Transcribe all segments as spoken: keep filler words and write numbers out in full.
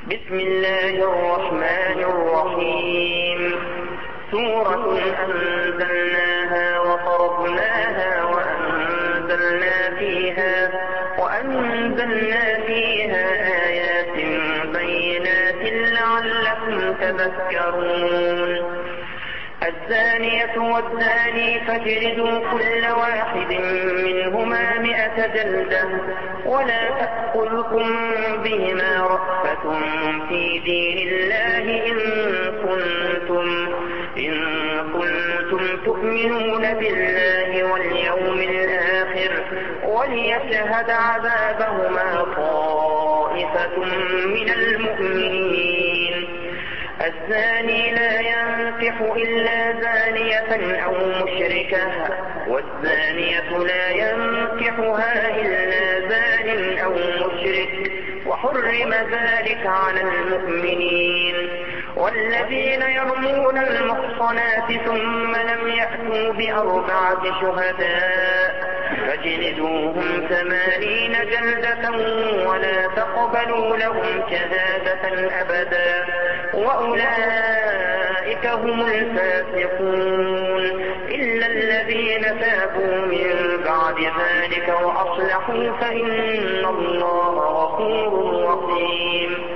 بسم الله الرحمن الرحيم سورة أنزلناها وفرضناها وأنزلنا فيها, وأنزلنا فيها آيات بينات لعلكم تذكرون. الزانية والزاني فاجلدوا كل واحد منهما مئة جلدة ولا تأخذكم بهما رأفة في دين الله إن كنتم, إن كنتم تؤمنون بالله واليوم الآخر وليشهد عذابهما طائفة من المؤمنين. الزاني لا ينكح إلا زانية أو مشركة والزانية لا ينكحها إلا زان أو مشرك وحرم ذلك على المؤمنين. والذين يرمون المحصنات ثم لم يأتوا بأربعة شهداء فاجلدوهم ثمانين جلدة ولا تقبلوا لهم شهادة أبدا وأولئك هم الفاسقون إلا الذين تابوا من بعد ذلك وأصلحوا فإن الله غفور رحيم.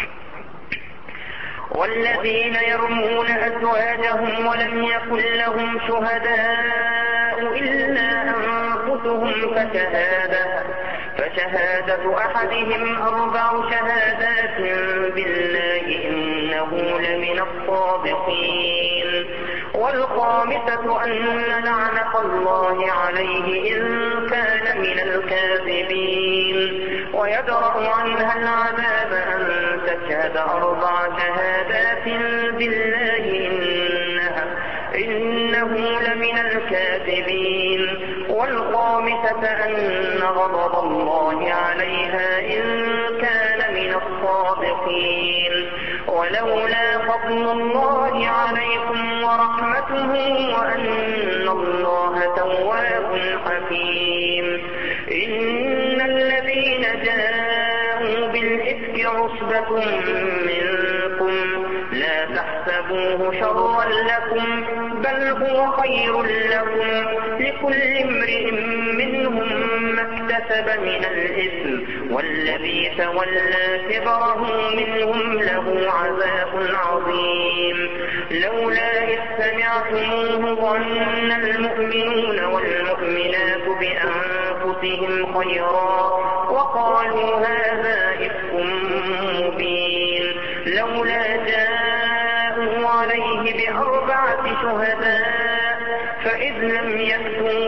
والذين يرمون أزواجهم ولم يكن لهم شهداء إلا أنفسهم فشهادة, فشهادة أحدهم أربع شهادات بالله إنه لمن الصادقين. والخامسة أن لعنة الله عليه إن كان من الكاذبين. ويدرأ عنها العذاب أن تشهد أربع شهادات بالله إنها إنه لمن الكاذبين. والخامسة أن غضب الله عليها إن كان من الصادقين. ولولا فضل الله عليكم ورحمته وأن الله تواب حكيم. إن الذين جاءوا بالإفك عصبة منكم لا تحسبوه شرا لكم بل هو خير لكم لكل امرئ منهم ما اكتسب من الإثم والذي تولى كبره منهم له عذاب عظيم. لولا إذ سمعتموه ظن المؤمنون والمؤمنات بأنفسهم خيرا وقالوا هذا إفك مبين. لولا جاءوا عليه بأربعة شهداء فإذ لم يأتوا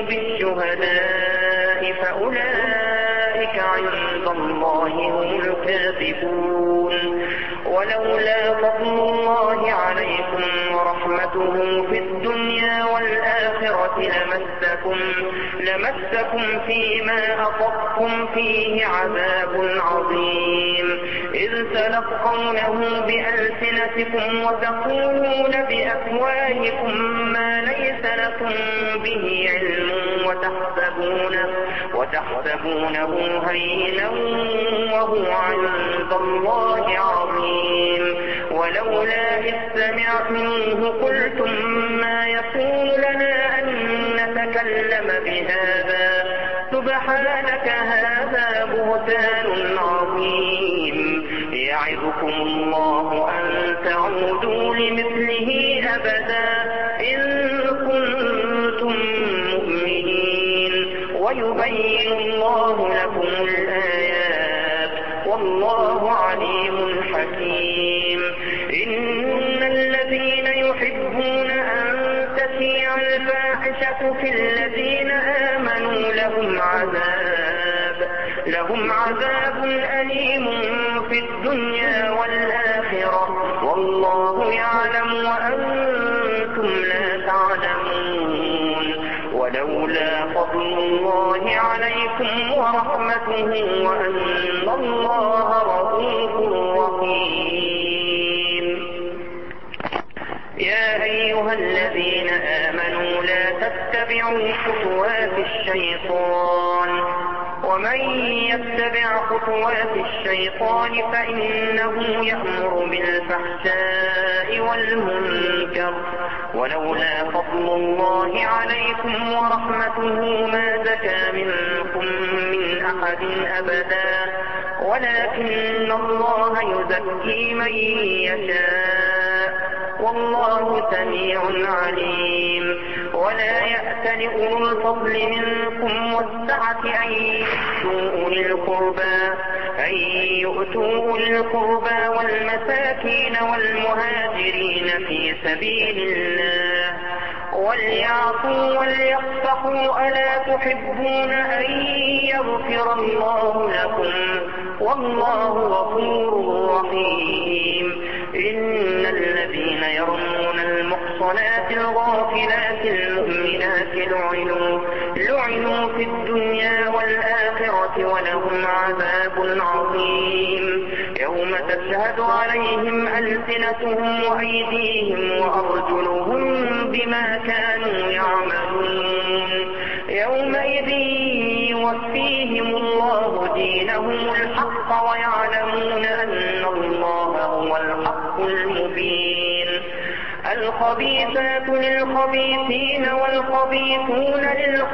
بالشهداء فأولئك عند الله هم الكاذبون. ولولا فضل الله عليكم ورحمته في الدنيا والآخرة لمسكم, لمسكم فيما أصبتم فيه عذاب عظيم إذ تلقونه بألسنتكم وتقولون بأفواهكم ما ليس لكم به علم وتحسبونه, وتحسبونه هينا وهو عند الله عظيم. ولولا إذ سمعتموه قلتم ما يكون لنا أن نتكلم بهذا سبحانك هذا بهتان عظيم. يعظكم الله أن تعودوا لمثله أبدا إن كنتم مؤمنين ويبين الله لكم الآيات والله عليم حكيم. إن الذين يحبون أن تشيع الفاحشة في الذين آمنوا لهم عذاب, لهم عذاب أليم في الدنيا والآخرة والله يعلم وأنتم لا تعلمون. ولولا فضل الله عليكم ورحمته وأن الله رؤوف رحيم. يا أيها الذين آمنوا لا تتبعوا خطوات الشيطان ومن يتبع خطوات الشيطان فإنه يأمر بالفحشاء والمنكر ولولا فضل الله عليكم ورحمته ما زكى منكم من أحد أبدا ولكن الله يزكي من يشاء والله سميع عليم. ولا يأتل أولو الفضل منكم والسعة أن يؤتوا أولي القربى أن يؤتوا أولي القربى والمساكين والمهاجرين في سبيل الله وليعفوا وليصفحوا ألا تحبون أن يغفر الله لكم والله غفور رحيم. إن الذين يرمون المحصنات الغافلات المؤمنات لعنوا لعنوا في الدنيا والآخرة ولهم عذاب عظيم يوم تشهد عليهم ألسنتهم وأيديهم وأرجلهم بما كانوا يعملون يومئذ يوفيهم الله دينهم الحق ويعلمون أن الله هو الحق المبين. الخبيثات للخبيثين والخبيثون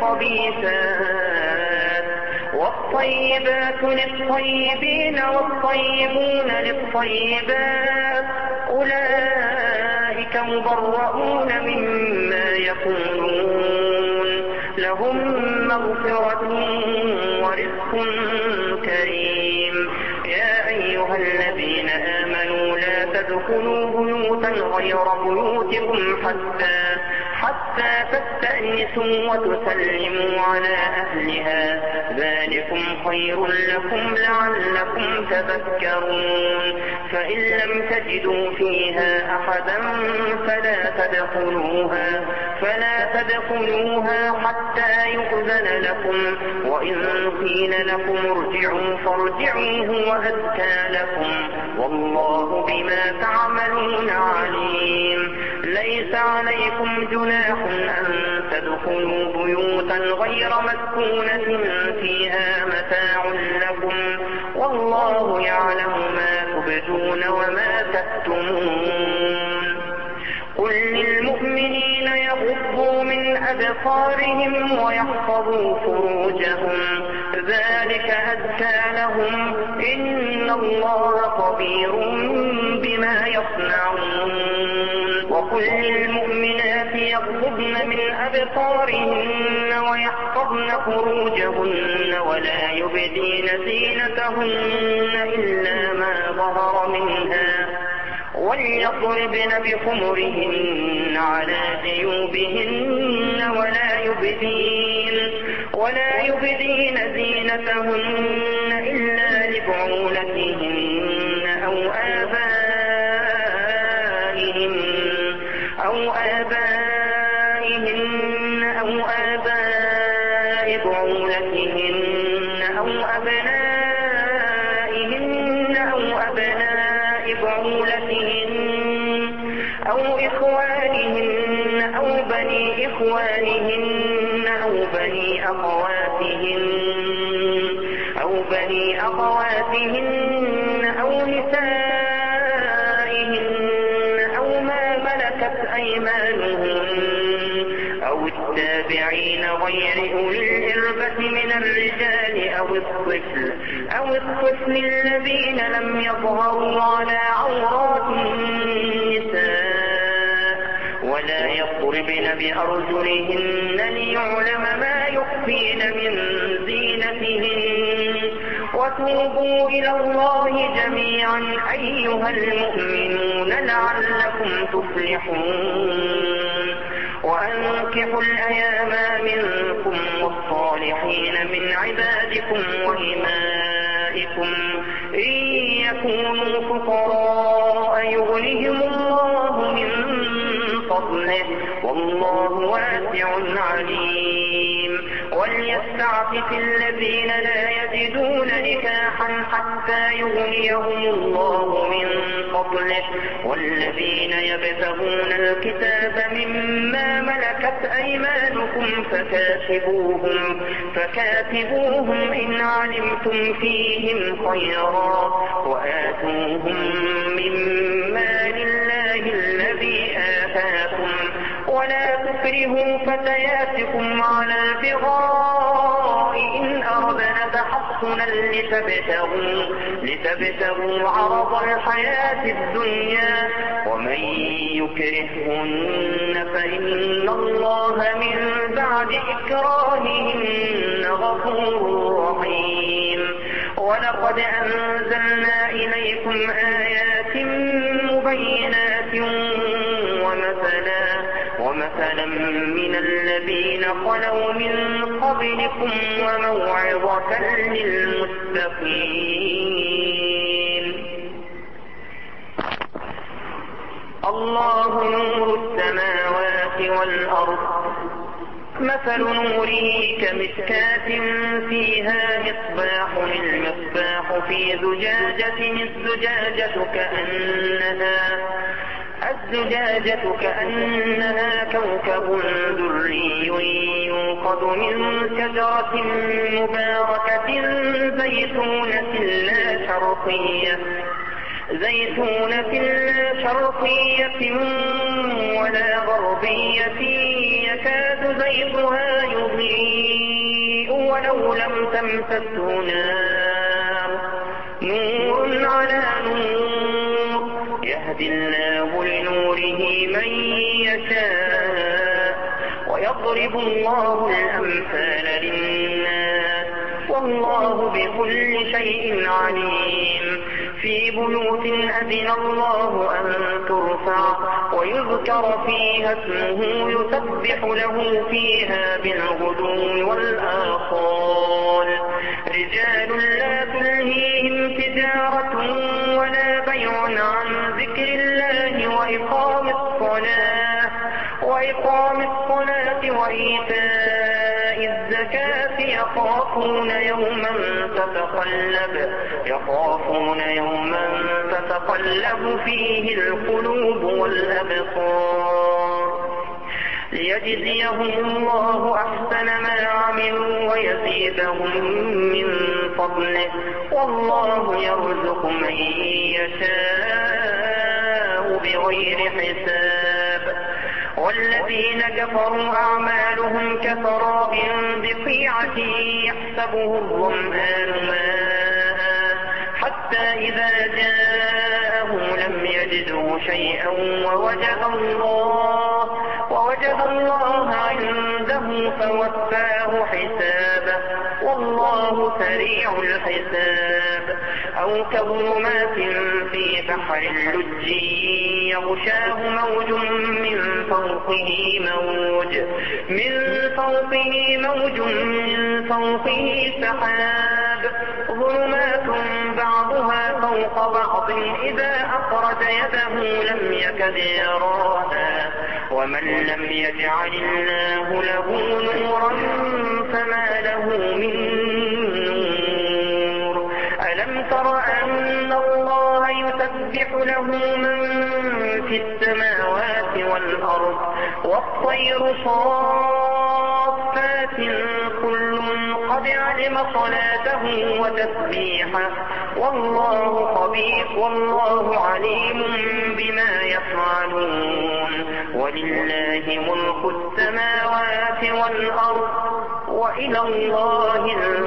للخبيثات والطيبات للطيبين والطيبون للطيبات أولئك مبرؤون مما يقولون لهم مغفرة ورزق كريم. يا أيها الذين آمنوا لا تدخلوا بيوتا غير بيوتكم حتى حتى تستأنسوا وتسلموا على أهلها ذلكم خير لكم لعلكم تذكرون. فإن لم تجدوا فيها أحدا فلا تدخلوها فلا تدخلوها حتى يؤذن لكم وإن قيل لكم ارجعوا فارجعوا هو أزكى لكم والله بما تعملون عليم. ليس عليكم جناح أن تدخلوا بيوتا غير مسكونة فيها متاع لكم والله يعلم ما تبدون وما تكتمون. قل للمؤمنين يغضوا من أبصارهم ويحفظوا فروجهم ذلك أزكى لهم إن الله خبير بما يصنعون. وقل للمؤمنات يغضضن من أبصارهن ويحفظن فروجهن ولا يبدين زينتهن إلا ما ظهر منها وليضربن بخمرهن على جيوبهن ولا يبدين ولا يبدين زينتهن إلا لبعولتهن أو آبائهن أو آبائهن أو آباء بعولتهن أو أبنائهن أو أبناء بعولتهن أو إخوانهن أو بني إخوانهن أو بني أخواتهن أو بني أخواتهن أو نسائهن أو ما ملكت أيمانهن أو التابعين غير أولي الإربة من الرجال أو الطفل أو الطفل الذين لم يظهروا على عورات النساء ولا يضربن بأرجلهن ليعلم ما يخفين من زينتهن. وتوبوا إلى الله جميعا أيها المؤمنون لعلكم تفلحون. وأنكحوا الأيام منكم والصالحين من عبادكم وإمائكم إن يكونوا فقراء يغنهم الله من فضله والله واسع عليم. وليستعفف الذين لا يجدون نكاحا حتى يغنيهم الله من فضله والذين يبتغون الكتاب مما ملكت أيمانكم فكاتبوهم, فكاتبوهم إن علمتم فيهم خيرا وآتوهم مما لله الذي آتاكم ولا تكرهوا فتياتكم على البغاء إن أردنا تحصنا لتبتغوا, لتبتغوا عرض الحياة الدنيا ومن يكرههن فإن الله من بعد إكراههن غفور رحيم. ولقد أنزلنا إليكم آيات مبينات ومثلا, ومثلا من الذين خلوا من قبلكم وموعظة للمتقين. الله نور السماوات والأرض مثل نوره كمشكاة فيها مصباح, المصباح في زجاجة الزجاجة كأنها الزجاجة كأنها كوكب دري يوقد من شجرة مباركة زيتونة لا شرقية, زيتونة لا شرقية ولا غربية يكاد زيتها يضيء ولو لم تمسسه نار, نور على نور يهدي الله لنوره من يشاء ويضرب الله الأمثال للناس والله بكل شيء عليم. في بيوت أذن الله أن ترفع ويذكر فيها اسمه يسبح له فيها بالغدو والآصال رجال لا تلهيهم تجارة ولا بيع عن ذكر الله وإقام الصلاة, وإقام الصلاة وإيتاء الزكاة يخافون يوما تتقلب, يخافون يوما تتقلب فيه القلوب والأبصار ليجزيهم الله أحسن ما عملوا ويزيدهم من فضله والله يرزق من يشاء بغير حساب. والذين كفروا أعمالهم كسراب بقيعة يحسبه الظمآن ماء حتى إذا جاءه لم يجده شيئا ووجد الله, ووجد الله عنده فوفاه حسابه والله سريع الحساب. أو كظلمات في بحر اللج يغشاه موج من فوقه موج, من فوقه موج من فوقه سحاب ظلمات بعضها فوق بعض إذا أخرج يده لم يكد يراها ومن لم يجعل الله له نورا فما له من نور. ألم تر أن الله يسبح له من في السماوات والأرض والطير صافات كل قد علم صلاته وتسبيحه والله خبير والله عليم بما يفعلون. ولله ملك السماوات والأرض وإلى الله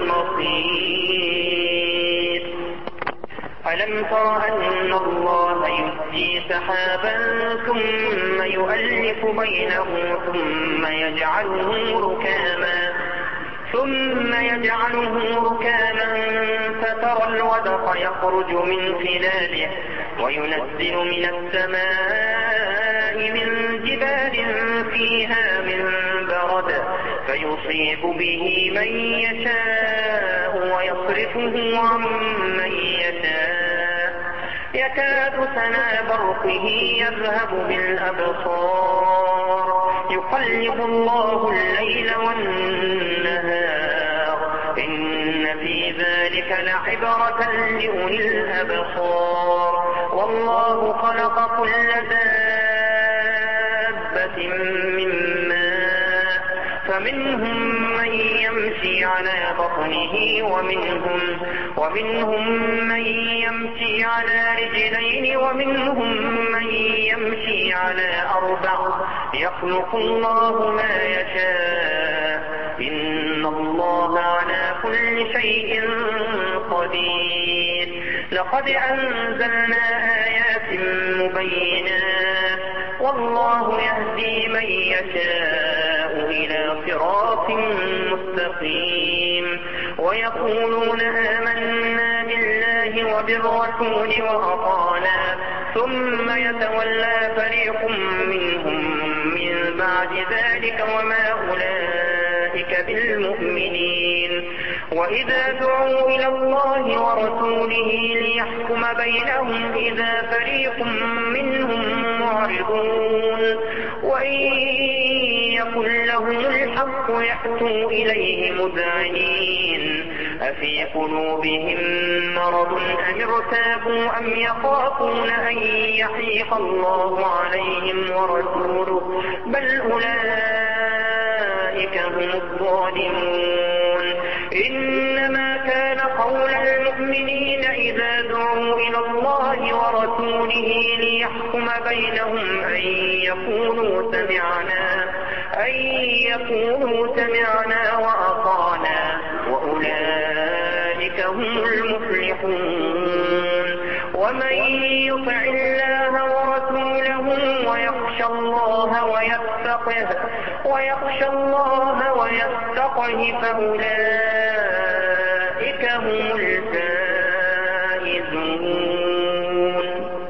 المصير. ألم تر أن الله يزجي سحابا ثم يؤلف بينه ثم يجعله ركاما ثم يجعله ركاما فترى الودق يخرج من خلاله وينزل من السماء من جبال فيها من برد فيصيب به من يشاء ويصرفه عن من يشاء يكاد سنا برقه يذهب بالأبصار يقلب الله الليل والنهار إن في ذلك لعبرة لأولي الأبصار. والله خلق كل دابة من ماء فمنهم من يمشي على بطنه ومنهم, ومنهم من يمشي على رجلين ومنهم من يمشي على أربع يخلق الله ما يشاء إن الله على كل شيء قدير. لقد أنزلنا آيات مبينات والله يهدي من يشاء إلى صراط مستقيم. ويقولون آمنا بالله وبالرسول وأطعنا ثم يتولى فريق منهم من بعد ذلك وما أولئك بالمؤمنين. وإذا دعوا إلى الله ورسوله ليحكم بينهم إذا فريق منهم معرضون وإن يكن لهم الحق يأتوا إليه مذعنين أفي قلوبهم مرض أم ارتابوا أم يخافون أن يحيف الله عليهم ورسوله بل أولئك هم الظالمون. إنما كان قول المؤمنين إذا دعوا إلى الله ورسوله ليحكم بينهم أن يقولوا سمعنا أن يقولوا سمعنا وأطعنا وأولئك هم المفلحون. ومن يطع الله ورسوله ويخشى الله ويتقه ويخشى الله ويتقه فأولئك هم الفائزون.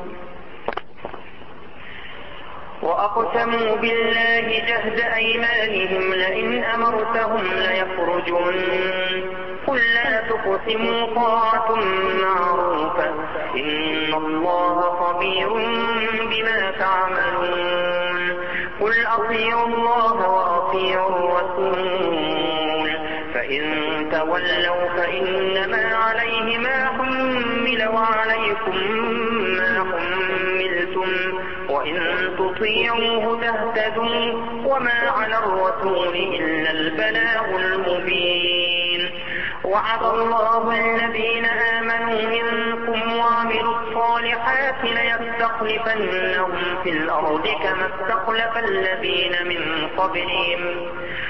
وأقسموا بالله جهد أيمانهم لئن أمرتهم ليخرجون قل لا تقسموا طاعة معروفة إن الله خبير بما تعملون. قل أطيعوا الله وأطيعوا الرسول فإن تولوا فإنما عليه ما حمل وعليكم ما حملتم وإن تطيعوه تهتدوا وما على الرسول إلا البلاغ المبين. وعد الله الذين آمنوا منكم وعملوا الصالحات ليستخلفنهم في الأرض كما استخلف الذين من قبلهم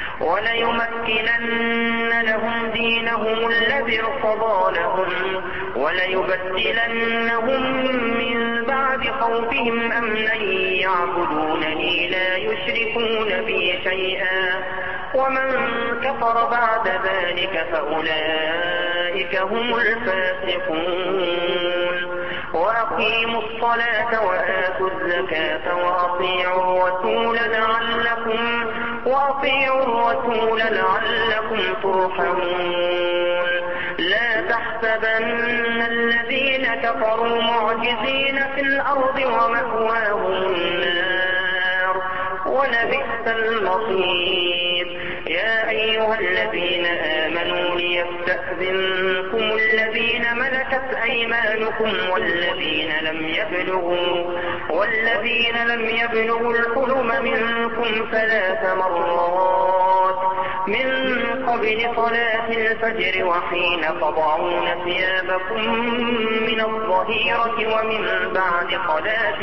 وليمكنن لهم دينهم الذي ارتضى لهم وليبدلنهم من بعد خوفهم أمنا يعبدونني لا يشركون بي شيئا ومن كفر بعد ذلك فأولئك هم الفاسقون. وأقيموا الصلاة وآتوا الزكاة وأطيعوا الرسول لعلكم وأطيعوا الرسول لعلكم ترحمون. لا تحسبن الذين كفروا معجزين في الأرض ومأواهم النار ولبئس المصير. يا أيها الذين آمنوا ليستأذنكم الذين ملكت أيمانكم والذين لم يبلغوا والذين لم يبلغوا الحلم منكم ثلاث مرات من قبل صلاة الفجر وحين تضعون ثيابكم من الظهيرة ومن بعد صلاة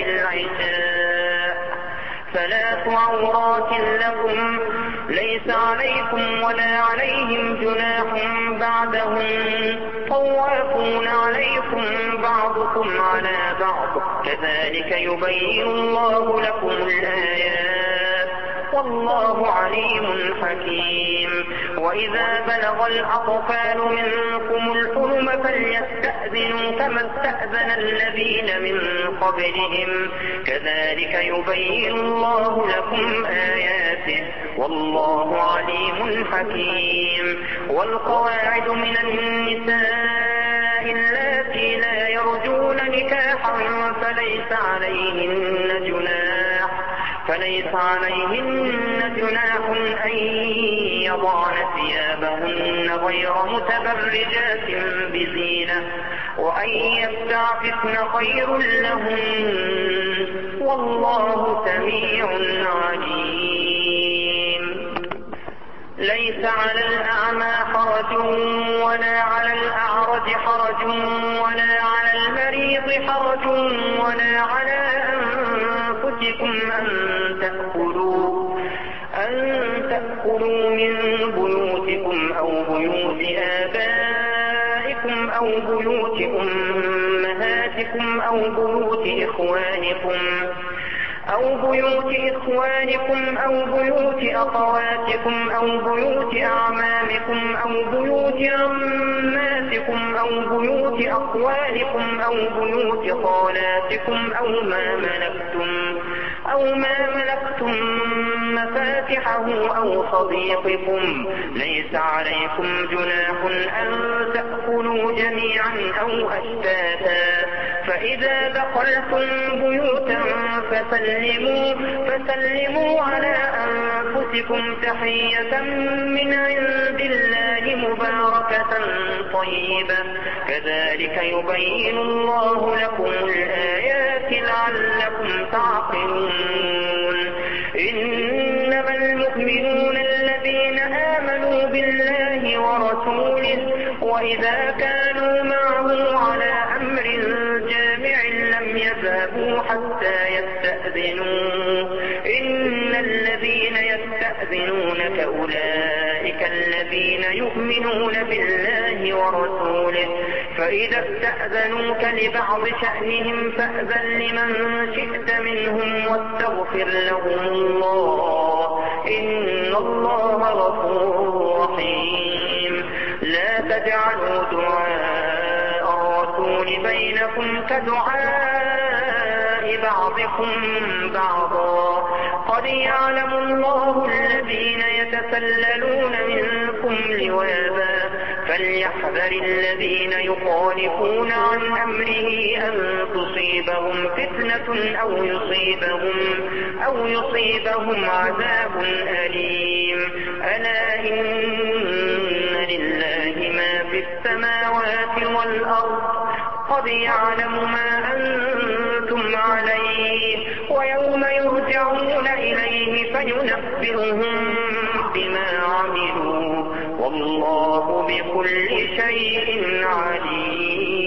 العشاء ثلاث عورات لكم ليس عليكم ولا عليهم جناح بعدهم طوافون عليكم بعضكم على بعض كذلك يبين الله لكم الآيات والله عليم حكيم. وإذا بلغ الأطفال منكم الحلم فليستأذنوا كما استأذن الذين من قبلهم كذلك يبين الله لكم آياته والله عليم حكيم. والقواعد من النساء اللاتي لا يرجون نكاحا فليس عليهن جناح فليس عليهن جناح أن يضعن ثيابهن غير متبرجات بزينة وأن يستعففن خير لهم والله سميع عليم. ليس على الأعمى حرج ولا على الأعرج حرج ولا على المريض حرج ولا على أنفسكم أن تأكلوا أن تأكلوا من بيوتكم أو بيوت آبائكم أو بيوت أمهاتكم أو بيوت إخوانكم أو بيوت إخوانكم أو بيوت أخواتكم أو بيوت أعمامكم أو بيوت عماتكم أو بيوت أخوالكم أو بيوت خالاتكم أو ما ملكتم أو ما ملكتم مفاتحه أو صديقكم. ليس عليكم جناح أن تأكلوا جميعا أو أشتاتا، فإذا دخلتم بيوتا فسلموا, فسلموا على أنفسكم تحية من عند الله مباركة طيبة، كذلك يبين الله لكم الآيات لعلكم تعقلون. إنما المؤمنون الذين آمنوا بالله ورسوله وإذا كانوا معه على أمر جامع لم يذهبوا حتى يستأذنوه. إن الذين يستأذنونك أولئك الذين يؤمنون بالله ورسوله، فإذا استأذنوك لبعض شأنهم فأذن لمن شئت منهم واستغفر لهم الله، إن الله غفور رحيم. لا تجعلوا دعاء الرسول بينكم كدعاء بعضكم بعضا، قد يعلم الله الذين يتسللون منكم لواذا، فليحذر الذين يخالفون عن أمره أن تصيبهم فتنة أو يصيبهم, أو يصيبهم عذاب أليم. ألا إن لله ما في السماوات والأرض، قد يعلم ما أنتم عليه، ويوم يرجعون إليه فينبئهم بما عملوا، والله بكل شيء عليم.